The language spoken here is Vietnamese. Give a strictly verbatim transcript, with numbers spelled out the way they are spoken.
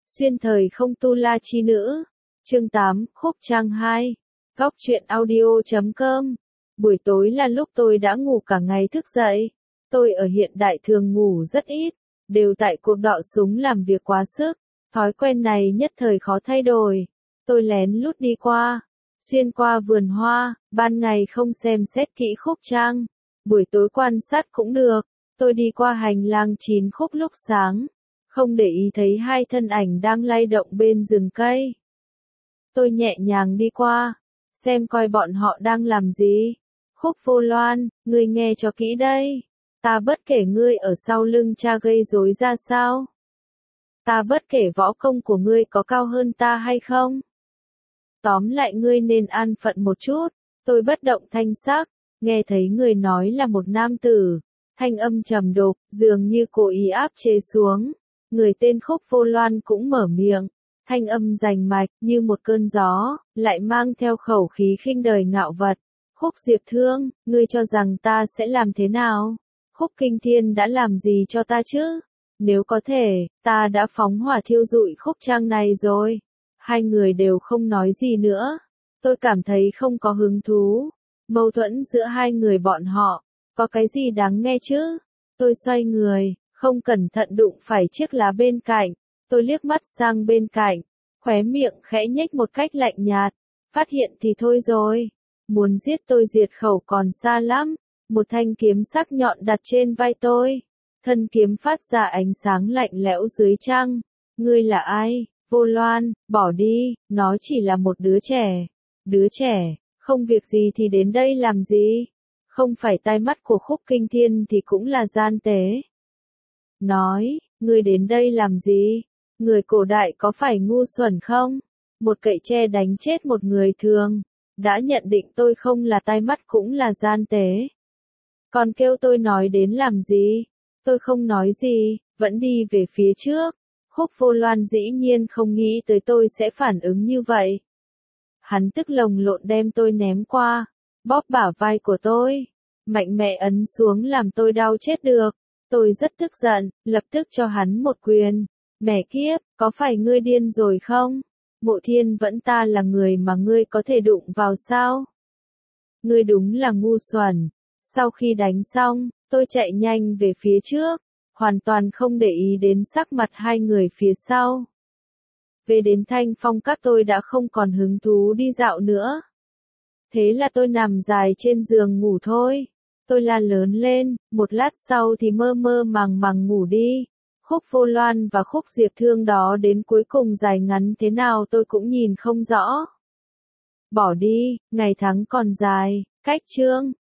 Xuyên thời không tu la chi nữ. Chương tám, khúc trang hai. Góc truyện audio chấm com. Buổi tối là lúc tôi đã ngủ cả ngày thức dậy. Tôi ở hiện đại thường ngủ rất ít, đều tại cuộc đọ súng làm việc quá sức. Thói quen này nhất thời khó thay đổi. Tôi lén lút đi qua, xuyên qua vườn hoa, ban ngày không xem xét kỹ khúc trang. Buổi tối quan sát cũng được. Tôi đi qua hành lang chín khúc lúc sáng, không để ý thấy hai thân ảnh đang lay động bên rừng cây. Tôi nhẹ nhàng đi qua, xem coi bọn họ đang làm gì. Khúc Vô Loan, ngươi nghe cho kỹ đây. Ta bất kể ngươi ở sau lưng cha gây rối ra sao. Ta bất kể võ công của ngươi có cao hơn ta hay không. Tóm lại ngươi nên an phận một chút. Tôi bất động thanh sắc, nghe thấy người nói là một nam tử. Thanh âm trầm đục, dường như cố ý áp chế xuống. Người tên Khúc Vô Loan cũng mở miệng. Thanh âm rành mạch như một cơn gió, lại mang theo khẩu khí khinh đời ngạo vật. Khúc Diệp Thương, ngươi cho rằng ta sẽ làm thế nào? Khúc Kinh Thiên đã làm gì cho ta chứ? Nếu có thể, ta đã phóng hỏa thiêu rụi khúc trang này rồi. Hai người đều không nói gì nữa. Tôi cảm thấy không có hứng thú. Mâu thuẫn giữa hai người bọn họ, có cái gì đáng nghe chứ? Tôi xoay người, không cẩn thận đụng phải chiếc lá bên cạnh. Tôi liếc mắt sang bên cạnh, khóe miệng khẽ nhếch một cách lạnh nhạt. Phát hiện thì thôi rồi. Muốn giết tôi diệt khẩu còn xa lắm. Một thanh kiếm sắc nhọn đặt trên vai tôi. Thân kiếm phát ra ánh sáng lạnh lẽo dưới trăng. Ngươi là ai? Vô Loan, bỏ đi, nó chỉ là một đứa trẻ. Đứa trẻ, không việc gì thì đến đây làm gì? Không phải tai mắt của Khúc Kinh Thiên thì cũng là gian tế. Nói, ngươi đến đây làm gì? Người cổ đại có phải ngu xuẩn không? Một cậy tre đánh chết một người thường. Đã nhận định tôi không là tai mắt cũng là gian tế. Còn kêu tôi nói đến làm gì? Tôi không nói gì, vẫn đi về phía trước. Khúc Vô Loan dĩ nhiên không nghĩ tới tôi sẽ phản ứng như vậy. Hắn tức lồng lộn đem tôi ném qua, bóp bả vai của tôi, mạnh mẽ ấn xuống làm tôi đau chết được. Tôi rất tức giận, lập tức cho hắn một quyền. Mẹ kiếp, có phải ngươi điên rồi không? Mộ Thiên Vẫn ta là người mà ngươi có thể đụng vào sao? Ngươi đúng là ngu xuẩn. Sau khi đánh xong, tôi chạy nhanh về phía trước, hoàn toàn không để ý đến sắc mặt hai người phía sau. Về đến Thanh Phong Các tôi đã không còn hứng thú đi dạo nữa. Thế là tôi nằm dài trên giường ngủ thôi. Tôi la lớn lên, một lát sau thì mơ mơ màng màng ngủ đi. Khúc Vô Loan và Khúc Diệp Thương đó đến cuối cùng dài ngắn thế nào tôi cũng nhìn không rõ. Bỏ đi, ngày tháng còn dài, cách chương.